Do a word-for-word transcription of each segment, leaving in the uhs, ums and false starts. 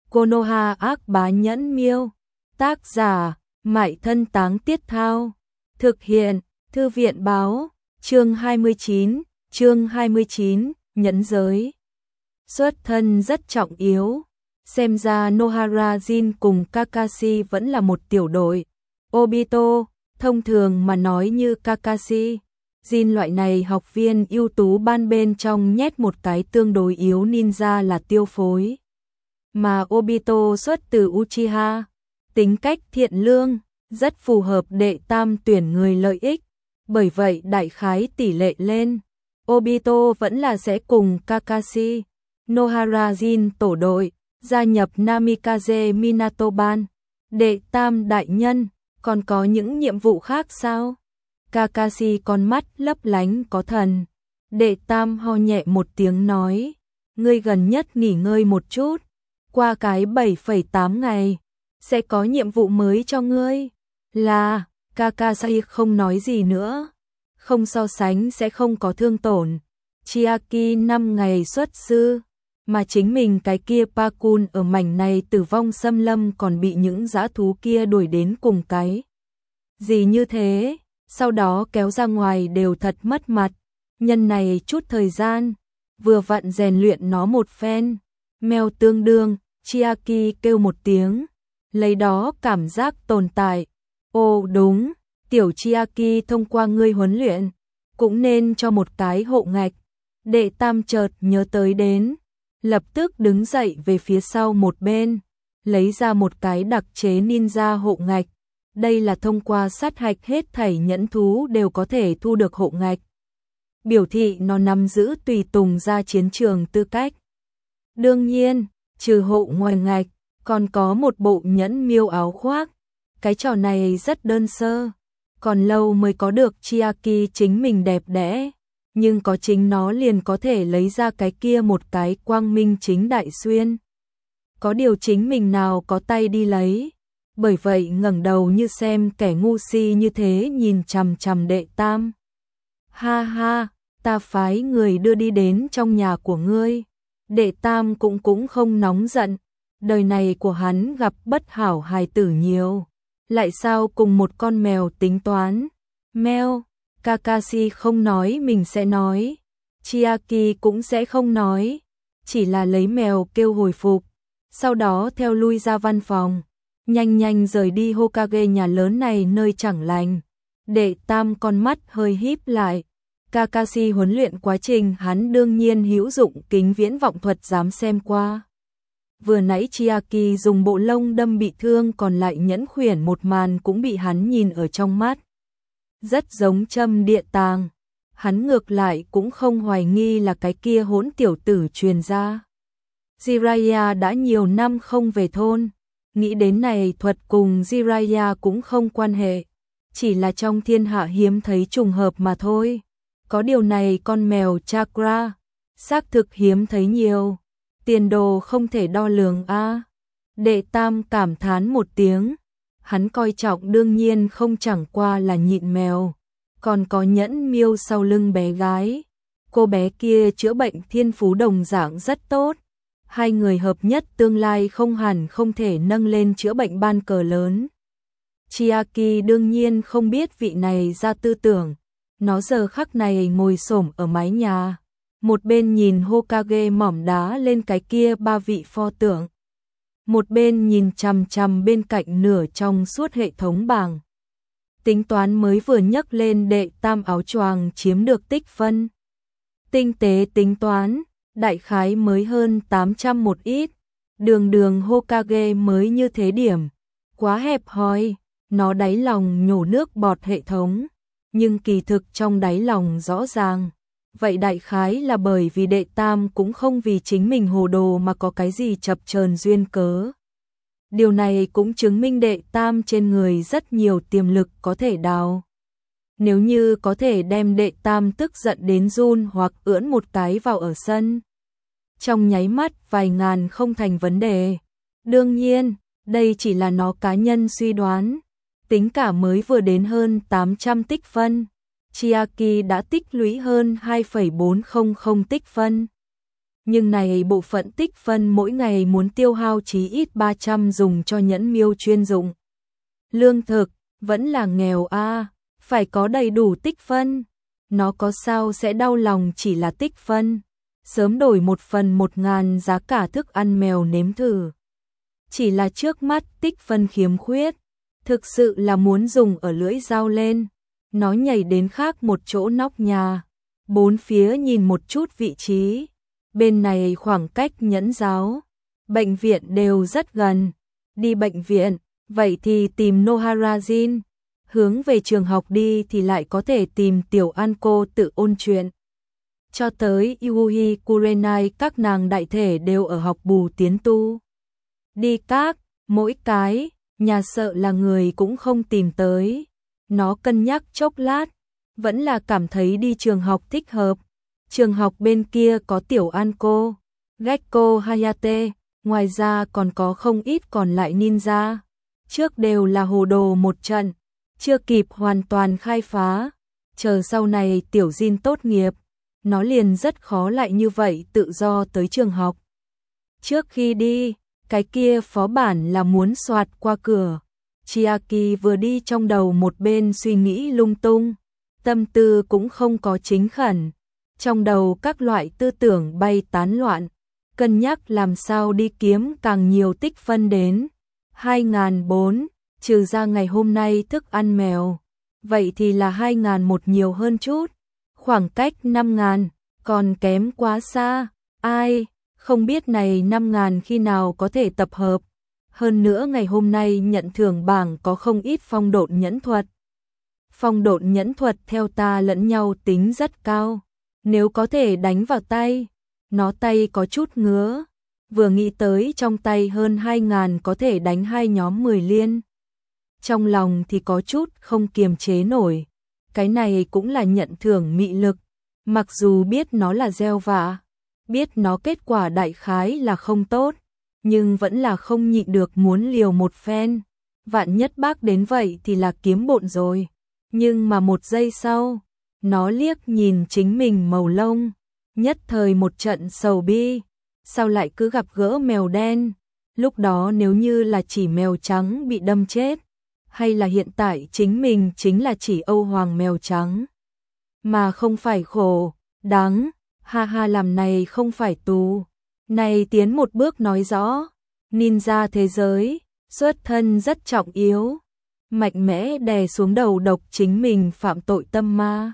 Konoha ác bá nhẫn miêu. Tác giả, Mại Thân Táng Tiết Thao. Thực hiện, Thư viện báo. Chương hai mươi chín, chương hai mươi chín, nhẫn giới. Xuất thân rất trọng yếu. Xem ra Nohara Jin cùng Kakashi vẫn là một tiểu đội. Obito, thông thường mà nói như Kakashi, Jin loại này học viên ưu tú ban bên trong nhét một cái tương đối yếu ninja là tiêu phối. Mà Obito xuất từ Uchiha, tính cách thiện lương, rất phù hợp đệ tam tuyển người lợi ích. Bởi vậy đại khái tỷ lệ lên, Obito vẫn là sẽ cùng Kakashi, Nohara Jin tổ đội, gia nhập Namikaze Minatoban. Đệ tam đại nhân, còn có những nhiệm vụ khác sao? Kakashi con mắt lấp lánh có thần. Đệ tam ho nhẹ một tiếng nói, ngươi gần nhất nghỉ ngơi một chút, qua cái bảy phẩy tám ngày, sẽ có nhiệm vụ mới cho ngươi. Là, Kakashi không nói gì nữa, không so sánh sẽ không có thương tổn. Chiaki năm ngày xuất sư, mà chính mình cái kia Pakun ở mảnh này tử vong xâm lâm còn bị những dã thú kia đuổi đến cùng cái. Gì như thế, sau đó kéo ra ngoài đều thật mất mặt. Nhân này chút thời gian, vừa vặn rèn luyện nó một phen. Mèo tương đương, Chiaki kêu một tiếng, lấy đó cảm giác tồn tại. Ồ đúng, tiểu Chiaki thông qua ngươi huấn luyện, cũng nên cho một cái hộ ngạch. Đệ tam chợt nhớ tới đến, lập tức đứng dậy về phía sau một bên, lấy ra một cái đặc chế ninja hộ ngạch. Đây là thông qua sát hạch hết thảy nhẫn thú đều có thể thu được hộ ngạch, biểu thị nó nắm giữ tùy tùng ra chiến trường tư cách. Đương nhiên, trừ hộ ngoài ngạch, còn có một bộ nhẫn miêu áo khoác. Cái trò này rất đơn sơ, còn lâu mới có được Chiaki chính mình đẹp đẽ, nhưng có chính nó liền có thể lấy ra cái kia một cái quang minh chính đại xuyên. Có điều chính mình nào có tay đi lấy, bởi vậy ngẩng đầu như xem kẻ ngu si như thế nhìn chằm chằm đệ tam. Ha ha, ta phái người đưa đi đến trong nhà của ngươi. Đệ tam cũng cũng không nóng giận, đời này của hắn gặp bất hảo hài tử nhiều, lại sao cùng một con mèo tính toán. Mèo, Kakashi không nói mình sẽ nói, Chiaki cũng sẽ không nói, chỉ là lấy mèo kêu hồi phục, sau đó theo lui ra văn phòng, nhanh nhanh rời đi Hokage nhà lớn này nơi chẳng lành. Đệ tam con mắt hơi híp lại. Kakashi huấn luyện quá trình hắn đương nhiên hữu dụng kính viễn vọng thuật dám xem qua. Vừa nãy Chiaki dùng bộ lông đâm bị thương còn lại nhẫn khuyển một màn cũng bị hắn nhìn ở trong mắt. Rất giống châm địa tàng. Hắn ngược lại cũng không hoài nghi là cái kia hỗn tiểu tử truyền ra. Jiraiya đã nhiều năm không về thôn. Nghĩ đến này thuật cùng Jiraiya cũng không quan hệ. Chỉ là trong thiên hạ hiếm thấy trùng hợp mà thôi. Có điều này con mèo Chakra, xác thực hiếm thấy nhiều. Tiền đồ không thể đo lường a. À. Đệ tam cảm thán một tiếng. Hắn coi trọng đương nhiên không chẳng qua là nhịn mèo. Còn có nhẫn miêu sau lưng bé gái. Cô bé kia chữa bệnh thiên phú đồng dạng rất tốt. Hai người hợp nhất tương lai không hẳn không thể nâng lên chữa bệnh ban cờ lớn. Chiaki đương nhiên không biết vị này ra tư tưởng. Nó giờ khắc này ngồi xổm ở mái nhà, một bên nhìn Hokage mỏm đá lên cái kia ba vị pho tượng, một bên nhìn chằm chằm bên cạnh nửa trong suốt hệ thống bảng. Tính toán mới vừa nhấc lên đệ tam áo choàng chiếm được tích phân. Tinh tế tính toán, đại khái mới hơn tám trăm một ít, đường đường Hokage mới như thế điểm. Quá hẹp hòi, nó đáy lòng nhổ nước bọt hệ thống. Nhưng kỳ thực trong đáy lòng rõ ràng, vậy đại khái là bởi vì đệ tam cũng không vì chính mình hồ đồ mà có cái gì chập chờn duyên cớ. Điều này cũng chứng minh đệ tam trên người rất nhiều tiềm lực có thể đào. Nếu như có thể đem đệ tam tức giận đến run hoặc ưỡn một cái vào ở sân, trong nháy mắt vài ngàn không thành vấn đề. Đương nhiên, đây chỉ là nó cá nhân suy đoán. Tính cả mới vừa đến hơn tám trăm tích phân, Chiaki đã tích lũy hơn hai phẩy bốn không không tích phân. Nhưng này bộ phận tích phân mỗi ngày muốn tiêu hao chí ít ba trăm dùng cho nhẫn miêu chuyên dụng. Lương thực, vẫn là nghèo a, phải có đầy đủ tích phân. Nó có sao sẽ đau lòng chỉ là tích phân. Sớm đổi một phần một ngàn giá cả thức ăn mèo nếm thử. Chỉ là trước mắt tích phân khiếm khuyết. Thực sự là muốn dùng ở lưỡi dao lên. Nó nhảy đến khác một chỗ nóc nhà. Bốn phía nhìn một chút vị trí. Bên này khoảng cách nhẫn giáo, bệnh viện đều rất gần. Đi bệnh viện, vậy thì tìm Noharajin. Hướng về trường học đi thì lại có thể tìm Tiểu An cô tự ôn chuyện. Cho tới Yuhi Kurenai các nàng đại thể đều ở học bù tiến tu. Đi các, mỗi cái, nhà sợ là người cũng không tìm tới. Nó cân nhắc chốc lát, vẫn là cảm thấy đi trường học thích hợp. Trường học bên kia có Tiểu An cô, Gekko Hayate, ngoài ra còn có không ít còn lại ninja. Trước đều là hồ đồ một trận, chưa kịp hoàn toàn khai phá. Chờ sau này Tiểu Jin tốt nghiệp, nó liền rất khó lại như vậy tự do tới trường học. Trước khi đi, cái kia phó bản là muốn soạt qua cửa. Chiaki vừa đi trong đầu một bên suy nghĩ lung tung, tâm tư cũng không có chính khẩn. Trong đầu các loại tư tưởng bay tán loạn, cân nhắc làm sao đi kiếm càng nhiều tích phân đến. hai nghìn bốn, trừ ra ngày hôm nay thức ăn mèo, vậy thì là hai nghìn một nhiều hơn chút. Khoảng cách năm nghìn, còn kém quá xa, ai, không biết này năm nghìn khi nào có thể tập hợp. Hơn nữa ngày hôm nay nhận thưởng bảng có không ít phong độn nhẫn thuật. Phong độn nhẫn thuật theo ta lẫn nhau tính rất cao. Nếu có thể đánh vào tay, nó tay có chút ngứa. Vừa nghĩ tới trong tay hơn hai nghìn có thể đánh hai nhóm mười liên. Trong lòng thì có chút không kiềm chế nổi. Cái này cũng là nhận thưởng mị lực. Mặc dù biết nó là gieo vạ, biết nó kết quả đại khái là không tốt, nhưng vẫn là không nhịn được muốn liều một phen. Vạn nhất bác đến vậy thì là kiếm bộn rồi. Nhưng mà một giây sau, nó liếc nhìn chính mình màu lông, nhất thời một trận sầu bi. Sao lại cứ gặp gỡ mèo đen? Lúc đó nếu như là chỉ mèo trắng bị đâm chết, hay là hiện tại chính mình chính là chỉ Âu Hoàng mèo trắng, mà không phải khổ, đáng, ha ha, làm này không phải tù. Này tiến một bước nói rõ, ninja thế giới, xuất thân rất trọng yếu, mạnh mẽ đè xuống đầu độc chính mình phạm tội tâm ma.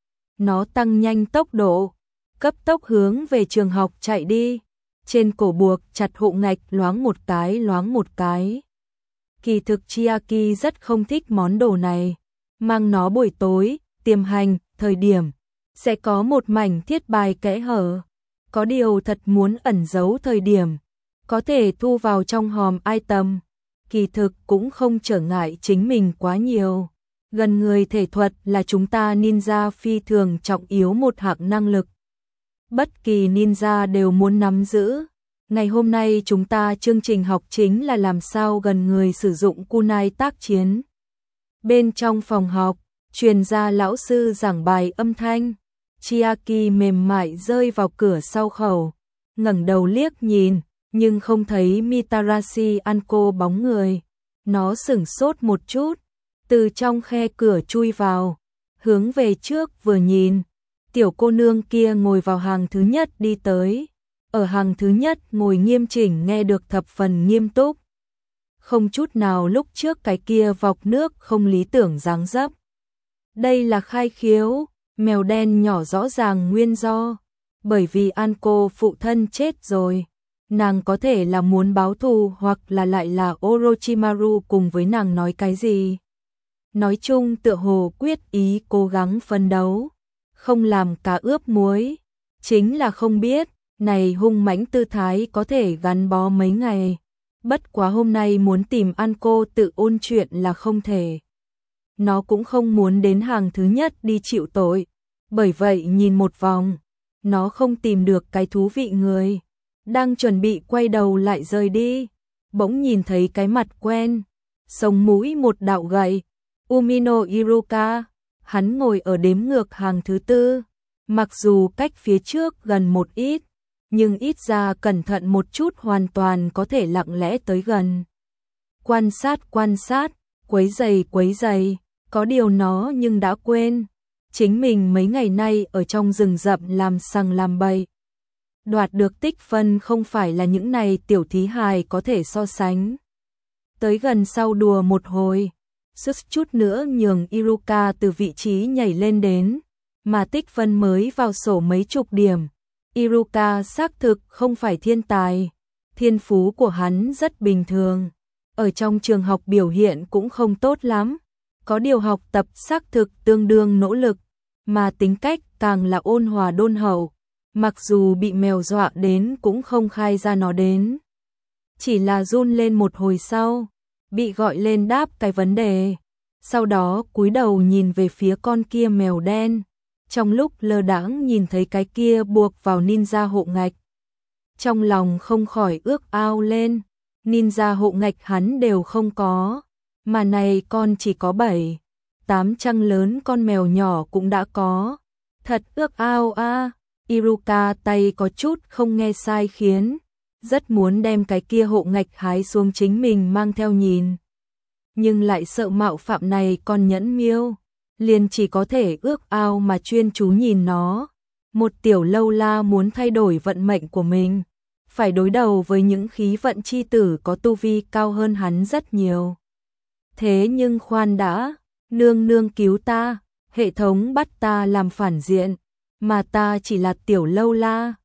Nó tăng nhanh tốc độ, cấp tốc hướng về trường học chạy đi, trên cổ buộc chặt hộ ngạch loáng một cái loáng một cái. Kỳ thực Chiaki rất không thích món đồ này, mang nó buổi tối, tiềm hành, thời điểm, sẽ có một mảnh thiết bài kẽ hở. Có điều thật muốn ẩn giấu thời điểm, có thể thu vào trong hòm item. Kỳ thực cũng không trở ngại chính mình quá nhiều. Gần người thể thuật là chúng ta ninja phi thường trọng yếu một hạng năng lực. Bất kỳ ninja đều muốn nắm giữ. Ngày hôm nay chúng ta chương trình học chính là làm sao gần người sử dụng kunai tác chiến. Bên trong phòng học, truyền ra lão sư giảng bài âm thanh. Chiaki mềm mại rơi vào cửa sau khẩu, ngẩng đầu liếc nhìn, nhưng không thấy Mitarashi Anko bóng người. Nó sửng sốt một chút, từ trong khe cửa chui vào, hướng về trước vừa nhìn, tiểu cô nương kia ngồi vào hàng thứ nhất đi tới. Ở hàng thứ nhất ngồi nghiêm chỉnh nghe được thập phần nghiêm túc. Không chút nào lúc trước cái kia vọc nước không lý tưởng dáng dấp. Đây là khai khiếu, mèo đen nhỏ rõ ràng nguyên do. Bởi vì Anko phụ thân chết rồi. Nàng có thể là muốn báo thù hoặc là lại là Orochimaru cùng với nàng nói cái gì. Nói chung tựa hồ quyết ý cố gắng phấn đấu. Không làm cá ướp muối. Chính là không biết, này hung mãnh tư thái có thể gắn bó mấy ngày. Bất quá hôm nay muốn tìm Anko tự ôn chuyện là không thể. Nó cũng không muốn đến hàng thứ nhất đi chịu tội. Bởi vậy nhìn một vòng, nó không tìm được cái thú vị người. Đang chuẩn bị quay đầu lại rời đi, bỗng nhìn thấy cái mặt quen, sống mũi một đạo gậy. Umino Iruka, hắn ngồi ở đếm ngược hàng thứ tư. Mặc dù cách phía trước gần một ít, nhưng ít ra cẩn thận một chút hoàn toàn có thể lặng lẽ tới gần. Quan sát quan sát, quấy giày quấy giày, có điều nó nhưng đã quên. Chính mình mấy ngày nay ở trong rừng rậm làm sằng làm bậy. Đoạt được tích phân không phải là những này tiểu thí hài có thể so sánh. Tới gần sau đùa một hồi, sức chút nữa nhường Iruka từ vị trí nhảy lên đến, mà tích phân mới vào sổ mấy chục điểm. Iruka xác thực không phải thiên tài, thiên phú của hắn rất bình thường. Ở trong trường học biểu hiện cũng không tốt lắm, có điều học tập xác thực tương đương nỗ lực, mà tính cách càng là ôn hòa đôn hậu, mặc dù bị mèo dọa đến cũng không khai ra nó đến. Chỉ là run lên một hồi sau, bị gọi lên đáp cái vấn đề, sau đó cúi đầu nhìn về phía con kia mèo đen, trong lúc lơ đãng nhìn thấy cái kia buộc vào ninja hộ ngạch. Trong lòng không khỏi ước ao lên, ninja hộ ngạch hắn đều không có, mà này con chỉ có bảy, tám trăng lớn con mèo nhỏ cũng đã có. Thật ước ao a. À. Iruka tay có chút không nghe sai khiến, rất muốn đem cái kia hộ ngạch hái xuống chính mình mang theo nhìn. Nhưng lại sợ mạo phạm này con nhẫn miêu, liền chỉ có thể ước ao mà chuyên chú nhìn nó. Một tiểu lâu la muốn thay đổi vận mệnh của mình, phải đối đầu với những khí vận chi tử có tu vi cao hơn hắn rất nhiều. Thế nhưng khoan đã, nương nương cứu ta, hệ thống bắt ta làm phản diện, mà ta chỉ là tiểu lâu la.